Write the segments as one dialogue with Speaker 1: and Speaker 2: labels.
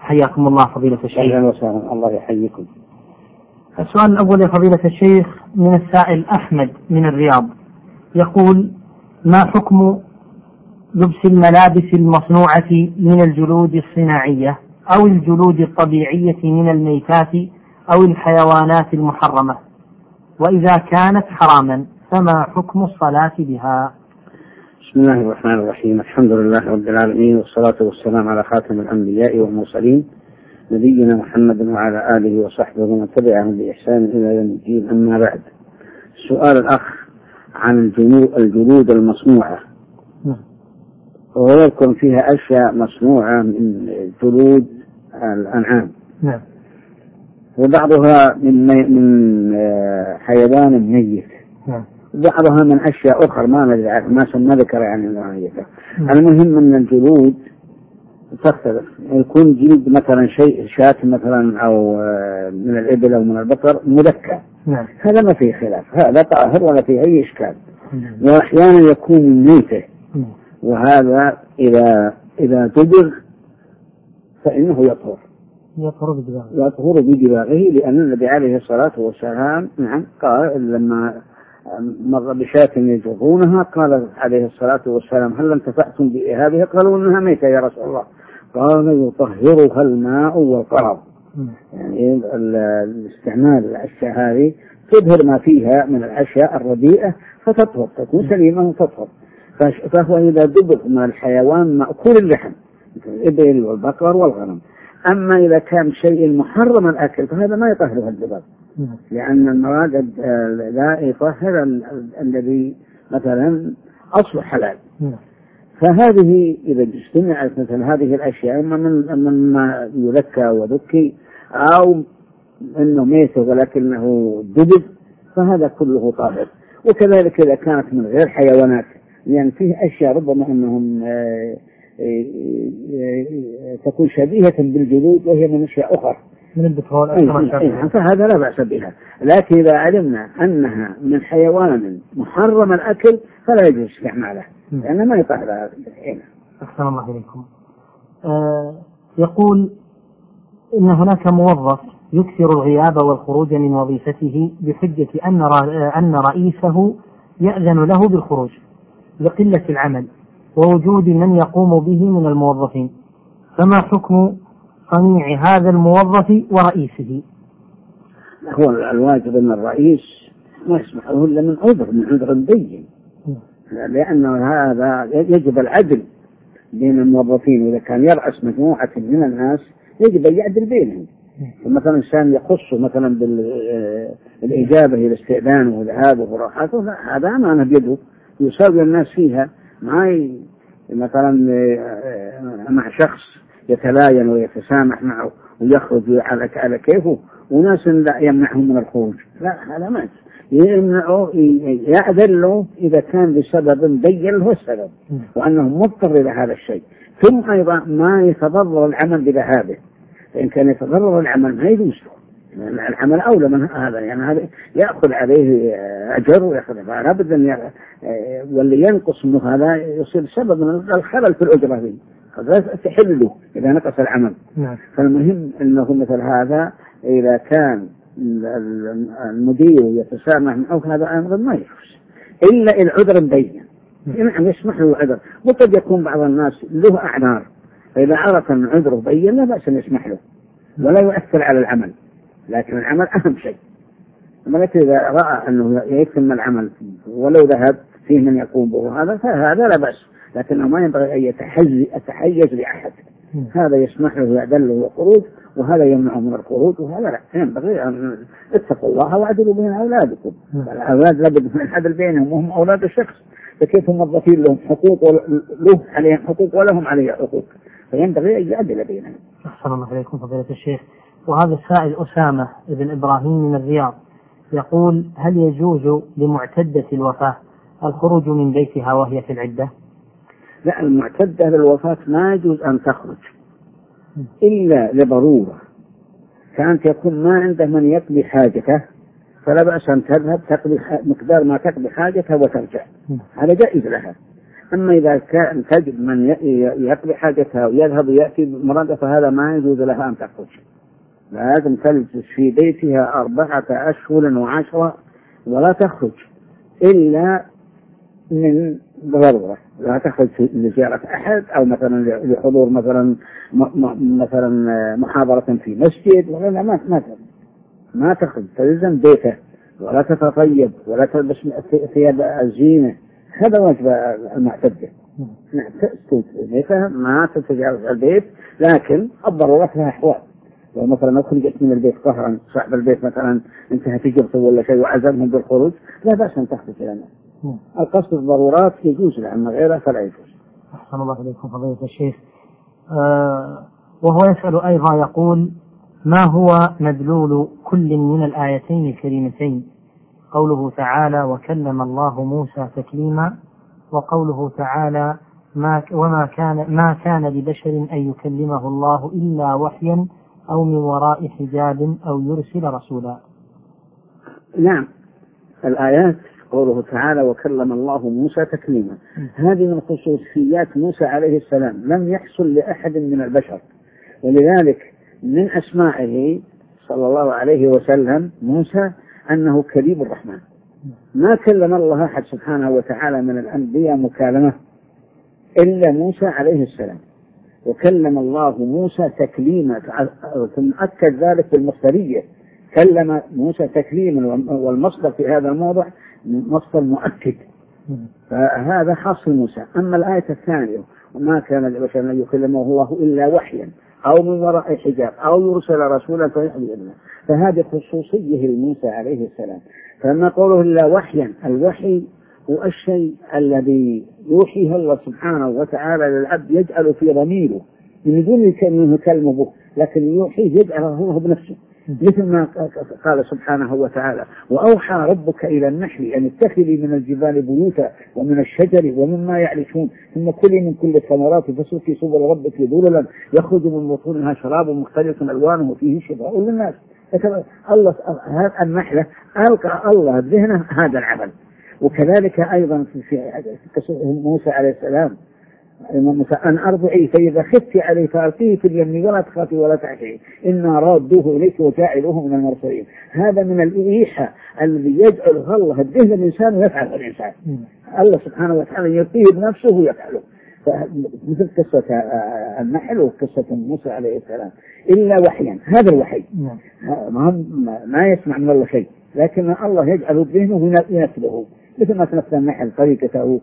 Speaker 1: حياكم الله فضيلة الشيخ.
Speaker 2: أهلا وسهلا، الله يحييكم.
Speaker 1: السؤال الأول يا فضيلة الشيخ من السائل أحمد من الرياض، يقول: ما حكم لبس الملابس المصنوعة من الجلود الصناعية أو الجلود الطبيعية من الميتات أو الحيوانات المحرمة، وإذا كانت حراما فما حكم الصلاة بها؟
Speaker 2: بسم الله الرحمن الرحيم، الحمد لله رب العالمين، والصلاة والسلام على خاتم الأنبياء والمرسلين نبينا محمد وعلى آله وصحبه ومن تبعهم بإحسان إلى يوم الدين. أما بعد، سؤال الأخ عن الجلود المصنوعة، ويذكر فيها أشياء مصنوعة من جلود الأنعام، وبعضها من حيوان ميت، بعضها من أشياء أخرى ما ذكر يعني الميتة. المهم أن الجلود تختلف، يكون جلد مثلا شاة مثلا أو من الإبل أو من البقر مذكى، هذا ما فيه خلاف، هذا طاهر ولا فيه أي إشكال. وأحيانا يكون ميتة، وهذا إذا دبغ فإنه يطهر بدباغه، لأن النبي عليه الصلاة والسلام قال لما مر بشاة يجرونها قال عليه الصلاة والسلام: هل انتفعتم بإهابها؟ قالوا: إنها ميتة يا رسول الله. قال: يطهرها الماء والقرض. يعني الاستعمال الأشياء هذه تظهر ما فيها من الأشياء الرديئة فتطهر، تكون سليمة وتطهر. فهو إذا دبغ من الحيوان مأكول اللحم مثل الإبل والبقر والغنم. أما إذا كان شيء محرم الأكل فهذا ما يطهرها الدبغ، لأن المراد لا يطهر الذي مثلا أصل حلال. فهذه إذا اجتمعت مثل هذه الأشياء مما يذكى وذكي، أو أنه ميت ولكنه دبغ، فهذا كله طاهر. وكذلك إذا كانت من غير حيوانات، يعني فيه أشياء ربما أنهم تكون شبيهة بالجلود وهي من أشياء أخرى
Speaker 1: من البترول،
Speaker 2: فهذا لا بأس بها. لكن إذا علمنا أنها من حيوان محرم الأكل فلا يجوز استعماله، لأنه ما يطهر هذا.
Speaker 1: أحسن الله إليكم. يقول إن هناك موظف يكثر الغياب والخروج من وظيفته بحجة أن رئيسه يأذن له بالخروج لقلة العمل ووجود من يقوم به من الموظفين، فما حكم صنيع هذا الموظف ورئيسه؟
Speaker 2: هو الواجب أن الرئيس ما يسمحه إلا من عذر بين، لأن هذا يجب العدل بين الموظفين. إذا كان يرأس مجموعة من الناس يجب أن يعدل بينهم. فمثلا إنسان يخص مثلا بالإجابة إلى استئذانه وذهابه وراحته، هذا أمانة بيده يساوي الناس فيها، مثلا مع شخص يتلاين ويتسامح معه ويخرج على كيفه، وناس لا يمنعهم من الخروج، لا، هذا ما يمنعه، يأذن له إذا كان بسبب بين له السبب وأنه مضطر إلى هذا الشيء. ثم أيضا ما يتضرر العمل بذهابه، فإن كان يتضرر العمل ما يجوز العمل أولى من هذا، يعني هذا يأخذ عليه أجر ويأخذ أبدا، واللي ينقص منه هذا يصير سبب من الخلل في الأجرة دي، هذا تحله إذا نقص العمل. فالمهم أنه مثل هذا إذا كان المدير يتسامح معه هذا أمر ما يجوز إلا العذر مبين، يعني يسمح له العذر. وقد يكون بعض الناس له أعذار، فإذا عرف أن عذره بين لا بأس أن يسمح له ولا يؤثر على العمل، لكن العمل أهم شيء. ولكن إذا رأى أنه يتم العمل ولو ذهب فيه من يقوم به فهذا لا بأس، لكنه ما ينبغي أن يتحيز لأحد. هذا يسمح له يأذن له الخروج، وهذا يمنعه من الخروج، وهذا لا، ينبغي أن اتقوا الله واعدلوا بين أولادكم. الأولاد لابد من العدل بينهم، وهم أولاد الشخص، فكيف موظفين لهم حقوق له عليهم حقوق ولهم عليه حقوق، فينبغي أن يعدل بينهم.
Speaker 1: أحسن الله إليكم فضيلة الشيخ. وهذا السائل أسامة ابن إبراهيم من الرياض يقول: هل يجوز لمعتدة الوفاة الخروج من بيتها وهي في العدة؟
Speaker 2: لا، المعتدة للوفاة ما يجوز أن تخرج إلا لضرورة، كانت يكون ما عنده من يقضي حاجته فلا بأس أن تذهب تقضي مقدار ما تقضي حاجتها وترجع، هذا جائز لها. أما إذا كان تجد من يقضي حاجتها ويذهب ويأتي بمرادة فهذا ما يجوز لها أن تخرج، لازم تجلس في بيتها 4 أشهر و10 ولا تخرج إلا من ضرورة. لا تخرج لزيارة أحد أو مثلا لحضور مثلا محاضرة في مسجد، ولا ما تخرج، تلزم بيته ولا تتطيب ولا تلبس ثياب الزينة. هذا واجب المعتدة، تستوي بيتها ما تتجاوز البيت، لكن الضرورة لها أحوال. لو مثلا خرجت من البيت قهرا، صاحب البيت مثلا انتهت تجربته ولا شيء وعزمهم بالخروج، لا بأس أن تخرج إلى الناس. القصد الضرورات يجوز لها، أما غيرها فلا يجوز.
Speaker 1: أحسن الله إليكم فضيلة الشيخ. وهو يسأل أيضا يقول: ما هو مدلول كل من الآيتين الكريمتين؟ قوله تعالى: وكلم الله موسى تكليما، وقوله تعالى: ما كان لبشر أن يكلمه الله إلا وحيا أو من وراء حجاب أو يرسل رسولا.
Speaker 2: نعم، الآيات قوله تعالى: وكلم الله موسى تكليما، هذه من خصوصيات موسى عليه السلام، لم يحصل لأحد من البشر، ولذلك من أسمائه صلى الله عليه وسلم موسى أنه كليم الرحمن. ما كلم الله أحد سبحانه وتعالى من الأنبياء مكالمة إلا موسى عليه السلام. وكلم الله موسى تكليما، ثم أكد ذلك بالمصدرية، كلم موسى تكليما، والمصدر في هذا الموضع مصدر مؤكد، فهذا حاصل موسى. أما الآية الثانية: وما كان لبشر أن يكلمه الله إلا وحيا أو من وراء حجاب أو يرسل رسولا فيحيي بإذنه، فهذه خصوصية لموسى عليه السلام. فما قوله إلا وحيا، الوحي هو الشيء الذي يوحيه الله سبحانه وتعالى للعبد، يجعل في ضميره من دون أن يكلمه به، لكن يوحيه يجعله هو بنفسه، مثل ما قال سبحانه وتعالى: وأوحى ربك إلى النحل أن اتخذي من الجبال بيوتا ومن الشجر ومما يعرشون ثم كلي من كل الثمرات فسلكي سبل ربك ذللا يخرج من بطونها شراب مختلف ألوانه فيه شفاء للناس. الله هذا النحلة ألقى الله ذهنه هذا العمل. وكذلك أيضا في موسى عليه السلام: موسى أن أرضعي فإذا خفت عليه فألقيه في اليم ولا تخافي ولا تحزني إنا رادوه إليك وجاعلوه من المرسلين. هذا من الإيحاء الذي يجعل الله الذهن الإنسان ويفعل الإنسان. الله سبحانه وتعالى يلقيه بنفسه ويفعله، مثل قصة النحل وقصة موسى عليه السلام. إلا وحيا، هذا الوحي ما يسمع من الله شيء، لكن الله يجعل الذهن وينفذه، مثل ما تنفذ النحل طريقته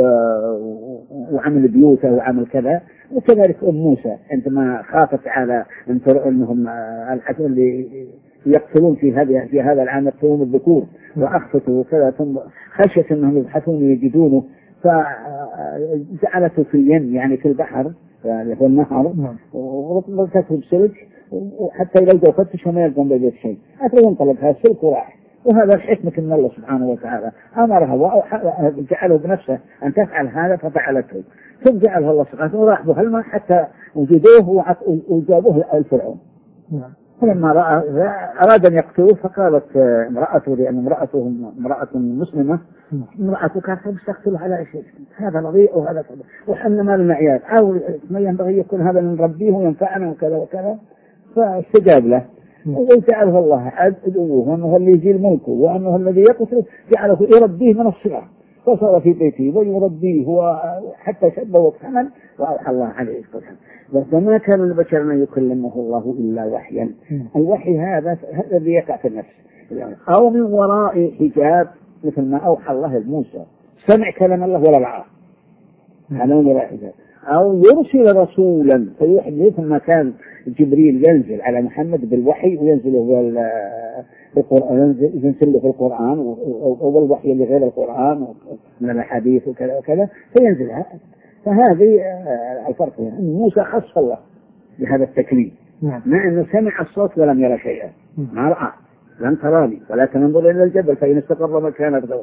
Speaker 2: وعمل بيوته وعمل كذا. وكذلك موسى عندما خافت على أنهم اللي يقتلون في هذا العام يقتلون الذكور وأخفته وكذا، ثم خشيت أنهم يبحثون ويجدونه فجعلته في اليم، يعني في البحر في النهر، وربطته بسلك وحتى لو فتشوا ما يلقون بيت شيء، حتى ينطلق هذا السلك وراح. وهذا الحكمة من الله سبحانه وتعالى، أمرها وجعله بنفسه أن تفعل هذا ففعلته، ثم جعلها الله سبحانه وراح بها الماء حتى وجدوه وجابوه الفرعون. فلما أراد أن يقتلوه فقالت امرأته، لأن امرأة مسلمة، امرأته كانت تقتله على شيء، هذا رضيء وهذا كذا، وحنا ما لنا عيال، أو ما ينبغي يكون هذا نربيه وينفعنا وكذا وكذا. فاستجاب له وجعله الله عدوه، وأنه اللي يجي الملك، وأنه الذي يقتله جعله يربيه من الصغر، فصار في بيته ويربيه وحتى شبه وكمل، وأوحى الله عليه السلام. فما كان لبشر أن يكلمه الله إلا وحيا. الوحي هذا الذي يقع في النفس، أو من وراء حجاب، مثل ما أوحى الله لموسى، سمع كلام الله ولا رآه، على من وراء حجاب، أو يرسل رسولا فيوحي، مثل ما كان جبريل ينزل على محمد بالوحي وينزله بالقرآن، ينزل في القرآن والوحي اللي غير القرآن من الحديث وكذا وكذا فينزلها. فهذه الفرق، يعني موسى خص الله بهذا التكليم، مع أنه سمع الصوت ولم يرى شيئا، ما رأى، لن تراني ولكن انظر إلى الجبل فإن استقر مكانه.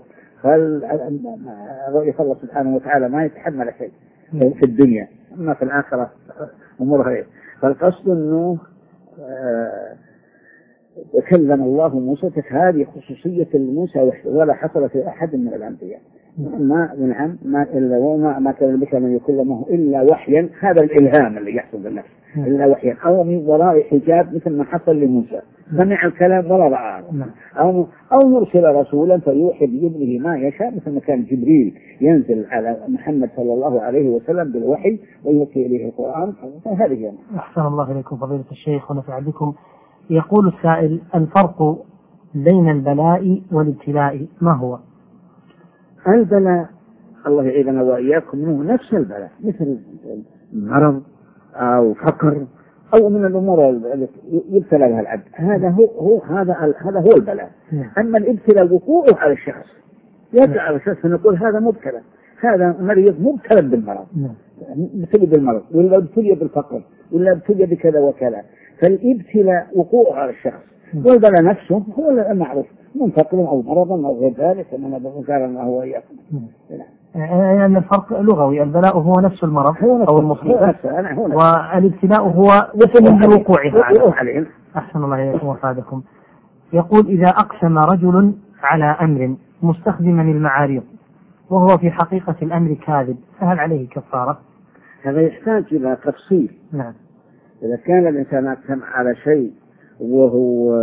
Speaker 2: رؤية الله سبحانه وتعالى ما يتحمل شيء في الدنيا، أما في الآخرة أمور غير. فالقصد أنه وكلم الله موسى، هذه خصوصية موسى ولا حصل في أحد من الأنبياء. ما إلا وما كان البشر من يكون له إلا وحيا، هذا الإلهام اللي يحصل بالنفس إلا وحيا، أو من وراء حجاب مثل ما حصل لموسى سمع الكلام ولا رآه، أو يرسل رسولا فيوحي بإذنه ما يشاء، مثل ما كان جبريل ينزل على محمد صلى الله عليه وسلم بالوحي ويوحي إليه القرآن. هذه
Speaker 1: أحسن الله إليكم فضيلة الشيخ ونفع بكم. يقول السائل: الفرق بين البلاء والابتلاء ما هو؟
Speaker 2: البلاء الله يعيذنا وإياكم منه نفس البلاء، مثل مرض أو فقر أو من الأمور التي يبتلى بها العبد، هذا هو البلاء. أما الابتلاء وقوعه على الشخص، يقع على الشخص فنقول هذا مبتلى، هذا مريض مبتلى بالمرض، ابتلي بالمرض ولا ابتلي بالفقر ولا ابتلي بكذا وكذا. فالابتلاء وقوعه على الشخص، والبلاء نفسه هو المعروف من فقر أو مرض أو غير ذلك، كما ذكر الله وإياكم.
Speaker 1: يعني الفرق لغوي، البلاء هو نفس المرض أو المصيبة، والابتلاء هو من وقوعها عليه. أحسن الله إليكم وفادكم. يقول: إذا أقسم رجل على أمر مستخدما المعاريض وهو في حقيقة الأمر كاذب، فهل عليه كفارة؟
Speaker 2: هذا يحتاج إلى تفصيل.
Speaker 1: نعم.
Speaker 2: إذا كان الإنسان أقسم على شيء وهو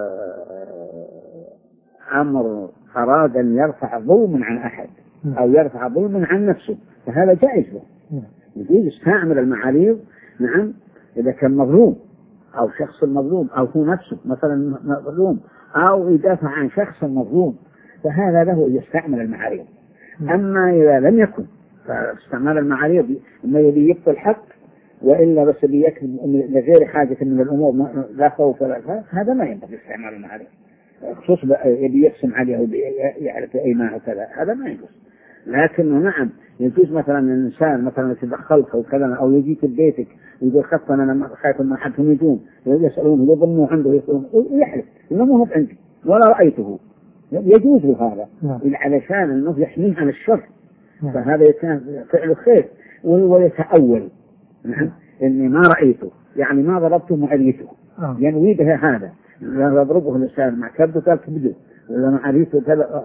Speaker 2: أمر أراد أن يرفع ظلما عن أحد أو يرفع ظلما عن نفسه فهذا جائز له، يجوز يستعمل المعاريض. نعم، إذا كان مظلوم أو شخص مظلوم أو هو نفسه مثلا مظلوم أو يدافع عن شخص مظلوم فهذا له يستعمل المعاريض. أما إذا لم يكن فاستعمال المعاريض إما يبي يبطل الحق وإلا بس بيكذب لغير حاجة من الأمور لا خوف ولا هذا ما ينبغي استعمال المعاريض، خصوصا يبي يقسم عليه ويعرف أي ما وكذا، هذا ما يجوز. لكنه نعم يجوز مثلا الإنسان مثلا يتدخلك أو كذا أو يجيك ببيتك ويقول خاصة أنا خايف أن أحدهم يجون يسألون يظنوا عنده يسألون ويحلف إنه مو عندي ولا رأيته، يجوز له هذا علشان أنه يحميه عن الشر، فهذا كان فعل خير. ويتأول نعم إني ما رأيته يعني ما ضربته معريته ينوي بها هذا، لا يضربه الإنسان مع كبده قال كبده ولا معريته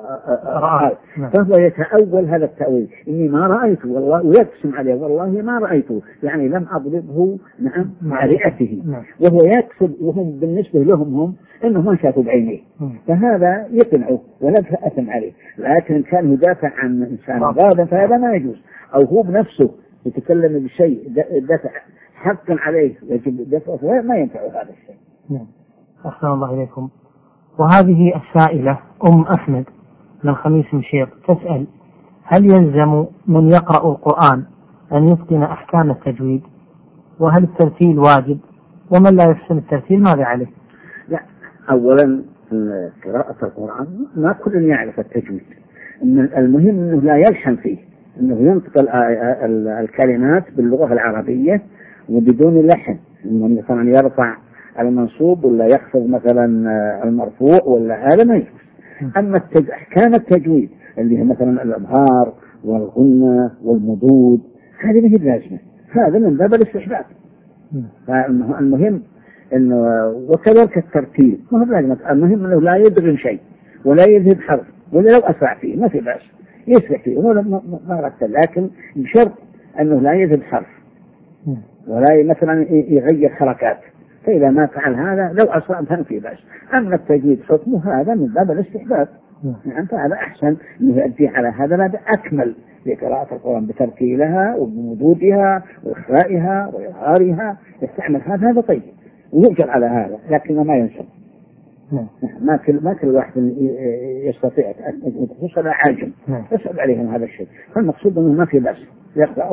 Speaker 2: رأى، فهو يتأول هذا التأويل إني ما رأيته والله ويقسم عليه والله ما رأيته يعني لم أضربه نعم معرئته، وهو يكسب وهم بالنسبة لهم هم إنه ما شافوا بعينيه، فهذا يقنعه ولا أثم عليه. لكن كان يدافع عن إنسان غاضب فهذا ما يجوز، أو هو بنفسه يتكلم بشيء دافع حقا عليه يجب دفعه ما ينفع هذا الشيء.
Speaker 1: أحسن الله إليكم. وهذه السائلة أم أحمد من خميس مشير تسأل: هل يلزم من يقرأ القرآن أن يتقن أحكام التجويد؟ وهل الترتيل واجب؟ ومن لا يحسن الترتيل ماذا عليه؟
Speaker 2: لا، أولا قراءة القرآن ما كل يعرف التجويد، المهم أنه لا يلحن فيه، أنه ينطق الكلمات باللغة العربية وبدون لحن، أنه مثلا يرفع المنصوب ولا يخفض مثلا المرفوع ولا هذا ما يجوز. أما أحكام التجويد اللي هي مثلا الإظهار والغنة والمدود هذه ما هي لازمة، هذا من باب الاستحباب. فالمهم إنه وكذلك الترتيب ما هو لازمة، المهم إنه لا يدغم شيء ولا يذهب حرف ولا لو أسرع فيه ما في بأس يسرع فيه ولا ما رتل، لكن بشرط أنه لا يذهب حرف ولا مثلا يغير حركات، فإذا ما فعل هذا لو أسرع فهم في بأس. أما التجويد حكمه هذا من باب الاستحباب، يعني فهذا أحسن أنه يؤدي على هذا أكمل لقراءة القرآن بترتيلها وبمدودها وإخفائها وإظهارها، يستعمل هذا طيب ويؤجر على هذا، لكن ما ينسب. ما كل واحد يستطيع خصوصا عاجم يسأل عليهم هذا الشيء، فالمقصود أنه ما في بأس يقرأه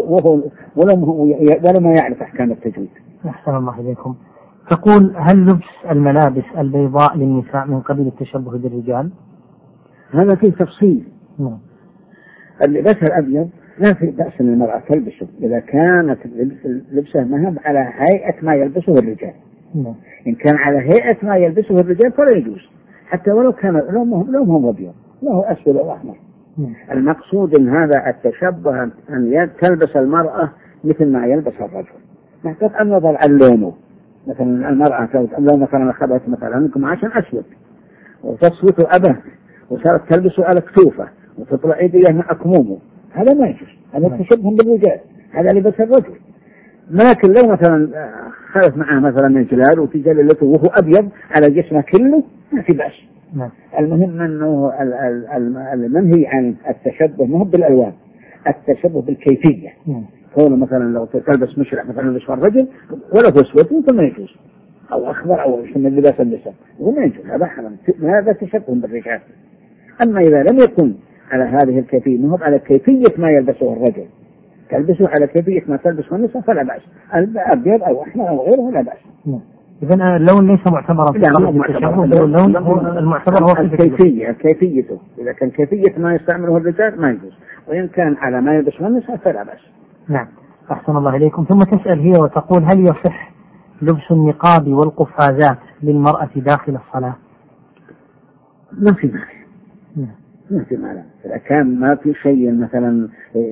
Speaker 2: ولا ما يعرف أحكام التجويد.
Speaker 1: أحسن الله إليكم. تقول: هل لبس الملابس البيضاء للنساء من قبيل التشبه بالرجال؟
Speaker 2: هذا فيه تفصيل. اللباس الأبيض لا في بأس أن المرأة تلبسه إذا كانت لبسه مهب على هيئة ما يلبسه الرجال. إن كان على هيئة ما يلبسه الرجال فلا يجوز، حتى ولو كان لونهم أبيض له أسود أو أحمر. المقصود إن هذا التشبه أن تلبس المرأة مثل ما يلبس الرجل، محتاج أن نظر عن لونه. مثلا المرأة لو مثلا أخذت مثلا قماشا أسود وتصوت أبه وصارت تلبسه على كتوفه وتطلع يديه مع أكمومه، هذا ما يجوز، هذا تشبه بالرجال، هذا لبس الرجل. لكن لو مثلا خلف معه مثلا من جلال وفي جلالته وهو أبيض على جسمه كله ما في بأس. المهم أنه المنهي عن التشبه ما هو بالألوان، التشبه بالكيفية. كونه مثلا لو تلبس مشرع مثلا لشوار رجل ولا هو اسود فما يجوز، او اخضر او من لباس النساء وما يجوز، هذا حرام، هذا تشبه بالرجال. اما اذا لم يكن على هذه الكيفيه، ما هو على كيفيه ما يلبسه الرجل، تلبسه على كيفيه ما تلبسه النساء فلا باس، ابيض او احمر او غيره لا باس.
Speaker 1: اذا اللون ليس معتبرا في التشبه، اللون المعتبر هو
Speaker 2: كيفيته. اذا كان كيفيه ما يستعمله الرجال ما يجوز، وان كان على ما يلبسه النساء فلا باس.
Speaker 1: نعم، أحسن الله إليكم. ثم تسأل هي وتقول: هل يصح لبس النقاب والقفازات للمرأة داخل الصلاة؟
Speaker 2: ما في مانع، ما في مانع إذا كان ما في شيء مثلا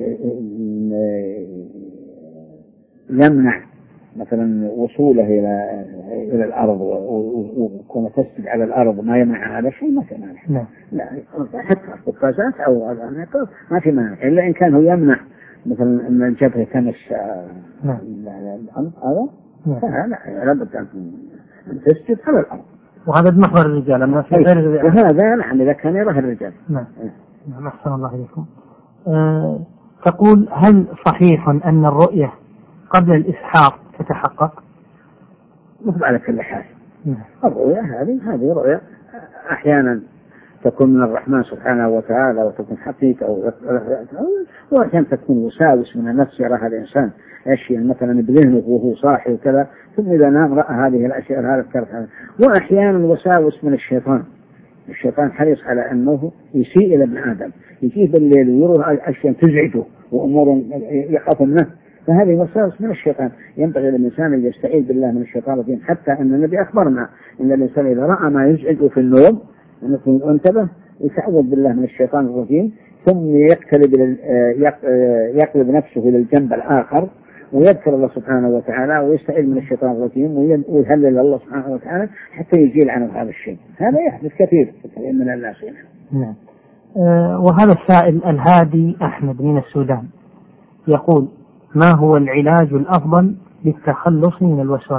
Speaker 2: يمنع مثلا وصوله إلى الأرض وكون تسجد على الأرض ما يمنع هذا الشيء، ما في مانع. لا حتى القفازات أو النقاب ما في مانع، إلا إن كان هو يمنع مثلا ان الجبهه تمس هذا لا بد ان تسجد على الارض،
Speaker 1: وهذا بمحور الرجال اما في غير الرجال
Speaker 2: وهذا نعم اذا كان يراه الرجال.
Speaker 1: نعم. احسن الله اليكم. تقول: هل صحيح ان الرؤيه قبل الاسحاق تتحقق؟
Speaker 2: مثل على كل حال الرؤيه هذه رؤيه احيانا تكون من الرحمن سبحانه وتعالى وتكون حقيقة، وأحيانا تكون وساوس من النفس يراها الإنسان أشياء مثلا بذهنه وهو صاحي وكذا، ثم إذا نام رأى هذه الأشياء هذا الكلام. وأحيانا وساوس من الشيطان حريص على أنه يسيء إلى ابن آدم، يجيه بالليل ويرى أشياء تزعجه وأمور يخاف منه، فهذه وساوس من الشيطان. ينبغي للإنسان أن يستعيذ بالله من الشيطان الرجيم، حتى أن النبي أخبرنا أن الإنسان إذا رأى ما يزعجه في النوم انتبه يتعوذ بالله من الشيطان الرجيم، ثم يقلب نفسه إلى الجنب الآخر ويذكر الله سبحانه وتعالى ويستعيذ من الشيطان الرجيم ويهلل الله سبحانه وتعالى حتى يزيل عنه هذا الشيء. هذا يحدث كثير من الناس.
Speaker 1: نعم. وهذا السائل الهادي أحمد من السودان يقول: ما هو العلاج الأفضل للتخلص من الوسواس؟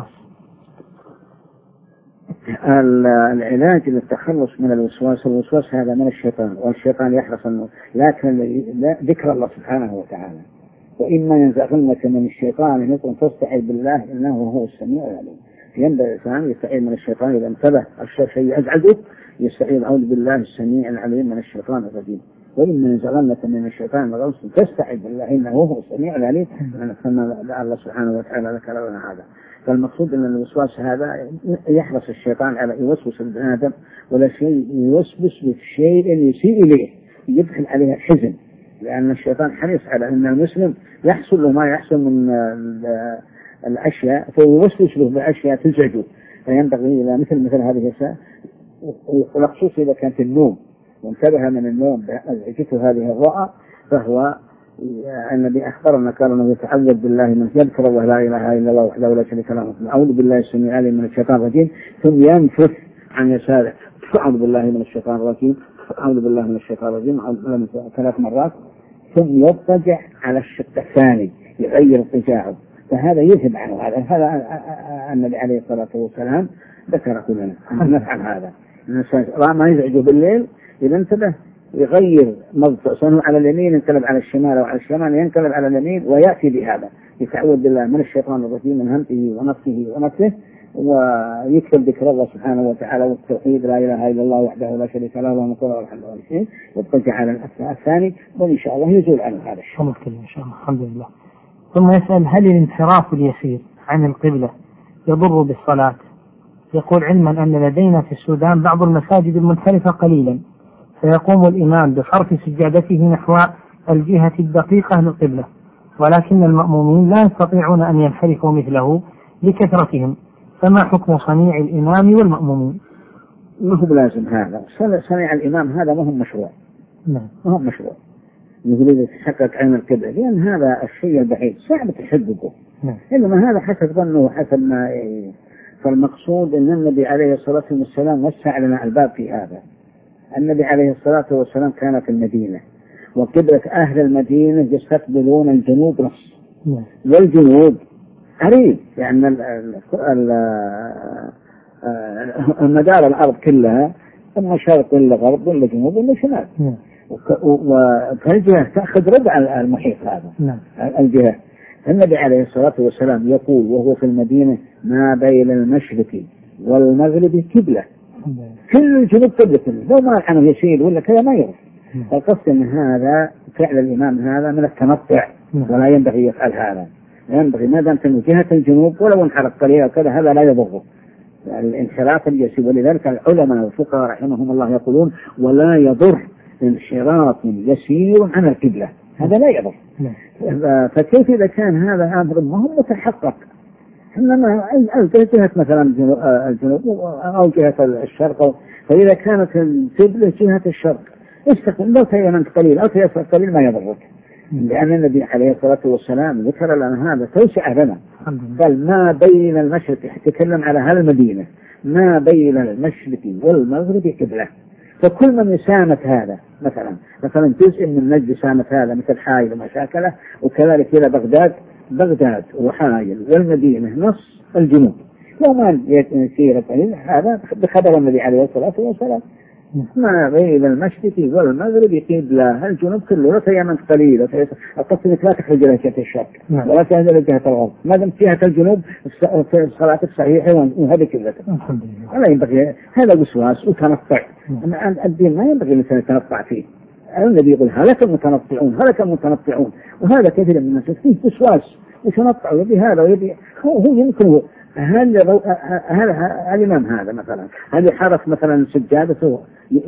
Speaker 2: العلاج للتخلص من الوسواس هذا من الشيطان، والشيطان يحرص أنه لكن ذكر الله سبحانه وتعالى، وإما ينزغنك من الشيطان نزغ فاستعذ بالله إنه هو السميع العليم. ينبغي الإنسان يستعيذ من الشيطان إذا انتبه الشيء يزعجه، يستعيذ أعوذ بالله السميع العليم من الشيطان الرجيم. وإما ينزغنك من الشيطان نزغ فاستعذ بالله إنه هو السميع العليم. الله سبحانه وتعالى ذكر لنا هذا. فالمقصود أن الوسواس هذا يحرص الشيطان على يوسوس ابن آدم، ولا شيء يوسوس بشيء يسيء إليه يدخل عليه الحزن، لأن الشيطان حريص على أن المسلم يحصل له ما يحصل من الأشياء فيوسوس له بأشياء تزعجه. فينبغي إلى مثل هذه الأشياء، وخصوصا إذا كانت النوم وانتبه من النوم بأزعجته هذه الرؤى، فهو النبي أخبرنا قال أنه يتعوذ بالله من يذكر الله لا إله إلا الله وحده لا شريك له أعوذ بالله السميع العليم من الشيطان الرجيم، ثم ينفث عن يساره أعوذ بالله من الشيطان الرجيم أعوذ بالله من الشيطان الرجيم 3 مرات، ثم يضطجع على الشق الثاني يغير اضطجاعه، فهذا يذهب عنه. هذا النبي عليه الصلاة والسلام ذكره لنا أن نفعل هذا. ما يزعجه بالليل إذا انتبه يغير موضعه على اليمين ينقلب على الشمال، وعلى الشمال ينقلب على اليمين، ويأتي بهذا يتعوذ بالله من الشيطان الرجيم من همته ونفسه ونفسه، ويكتب ذكر الله سبحانه وتعالى والتوحيد لا إله إلا الله وحده لا شريك له له الملك وله الحمد وله شيء، ويضطجع على الثاني، وإن شاء الله يزول عنه هذا الشيء.
Speaker 1: إن شاء الله. الحمد لله. ثم يسأل: هل الانحراف اليسير عن القبلة يضر بالصلاة؟ يقول: علما أن لدينا في السودان بعض المساجد المنحرفة قليلا، فيقوم الإمام بصرف سجادته نحو الجهة الدقيقة للقبلة، ولكن المأمومين لا يستطيعون أن ينحرفوا مثله لكثرتهم، فما حكم صنيع الإمام والمأمومين؟
Speaker 2: ما هو لازم هذا صنيع الإمام، هذا ما هو مشروع. ما هو مشروع يريد يتحقق عين القبلة، لأن هذا الشيء البعيد صعب تحققه. إنما هذا حسب ظنه حسب ما فالمقصود أن النبي عليه الصلاة والسلام وسع لنا الباب في هذا. النبي عليه الصلاة والسلام كان في المدينة وقبلة أهل المدينة يستقبلون الجنوب نص، والجنوب قريب، يعني المدار الأرض كلها إما شرق ولا غرب ولا جنوب ولا شمال، وكالجهة تأخذ ربع المحيط هذا الجهة. النبي عليه الصلاة والسلام يقول وهو في المدينة: ما بين المشرق والمغرب قبلة، كل الجنوب قبلة، لو ما كان يشيل ولا كذا ما يعرف. القصد أن هذا فعل الإمام هذا من التنطع، ولا ينبغي يفعل هذا، ينبغي ما دام من جهة الجنوب ولو انحرف قليلا كذا هذا لا يضره الانحراف اليسير. ولذلك العلماء والفقهاء رحمهم الله يقولون: ولا يضر انحراف يسير عن القبلة، هذا لا يضر. فكيف إذا كان هذا أمر ما هو متحقق؟ إنما جهة مثلا الجنوب أو جهة الشرق، فإذا كانت القبلة جهة الشرق استقبل، لو تيمنت قليل أو تيسر قليل ما يضرك، لأن النبي عليه الصلاة والسلام ذكر لنا هذا توسع لنا، قال: ما بين المشرق، تكلم على هالمدينة، ما بين المشرق والمغرب قبلة. فكل من يسامت هذا مثلا جزء من نجد سامت هذا مثل حائل ومشاكله، وكذلك إلى بغداد وحائل والمدينة نص الجنوب، لو ما يسير قليل هذا بخبر النبي عليه الصلاة والسلام: ما بين المشرق والمغرب قبلة، الجنوب كله لا تيمن قليل. القصد لا تخرج إلى جهة الشرق ولا تهدى إلى جهة الغرب، ما دام جهة الجنوب في صلاتك صحيحة وهذه قبلتك. ولا ينبغي هذا وسواس وتنطع، الدين ما ينبغي أن يتنطع فيه. النبي يقول: هلك المتنطعون، وهذا كثير من الناس فيه وسواس وتنطع، يبي هذا ويبي هو يمكن هل الإمام هذا مثلا هل يحرك مثلا سجادته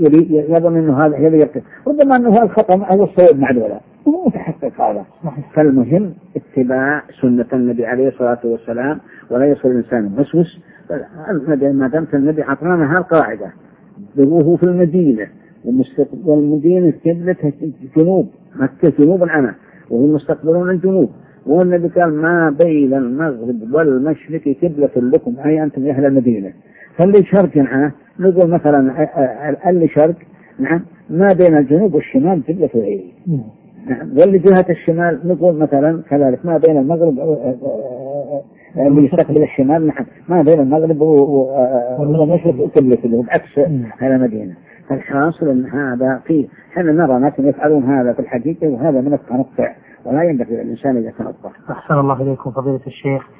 Speaker 2: يظن أنه هذا يركب، ربما أنه الخطأ أو الصواب مع الولاء، هو متحقق هذا. فالمهم اتباع سنة النبي عليه الصلاة والسلام، ولا يصل الإنسان مسوس. ما دامت النبي عطانا هالقاعدة، وهو في المدينة والمدينة قبلتها جنوب، مكة جنوب عنها وهم مستقبلون الجنوب، والنبي قال: ما بين المغرب والمشرق قبلة لكم، أي أنتم أهل المدينة. فاللي شرق عنه نقول مثلا اللي شرق ما بين الجنوب والشمال قبلة غيره، واللي جهة الشمال نقول مثلا كذلك ما بين المغرب اللي يستقبل الشمال ما بين المغرب والمشرق قبلة له، بعكس هذا المدينة. فالحاصل أن هذا فيه، حين نرى ناس يفعلون هذا في الحقيقة، وهذا من التنطع، ولا ينبغي الإنسان أن يتنطع.
Speaker 1: أحسن الله إليكم فضيلة الشيخ.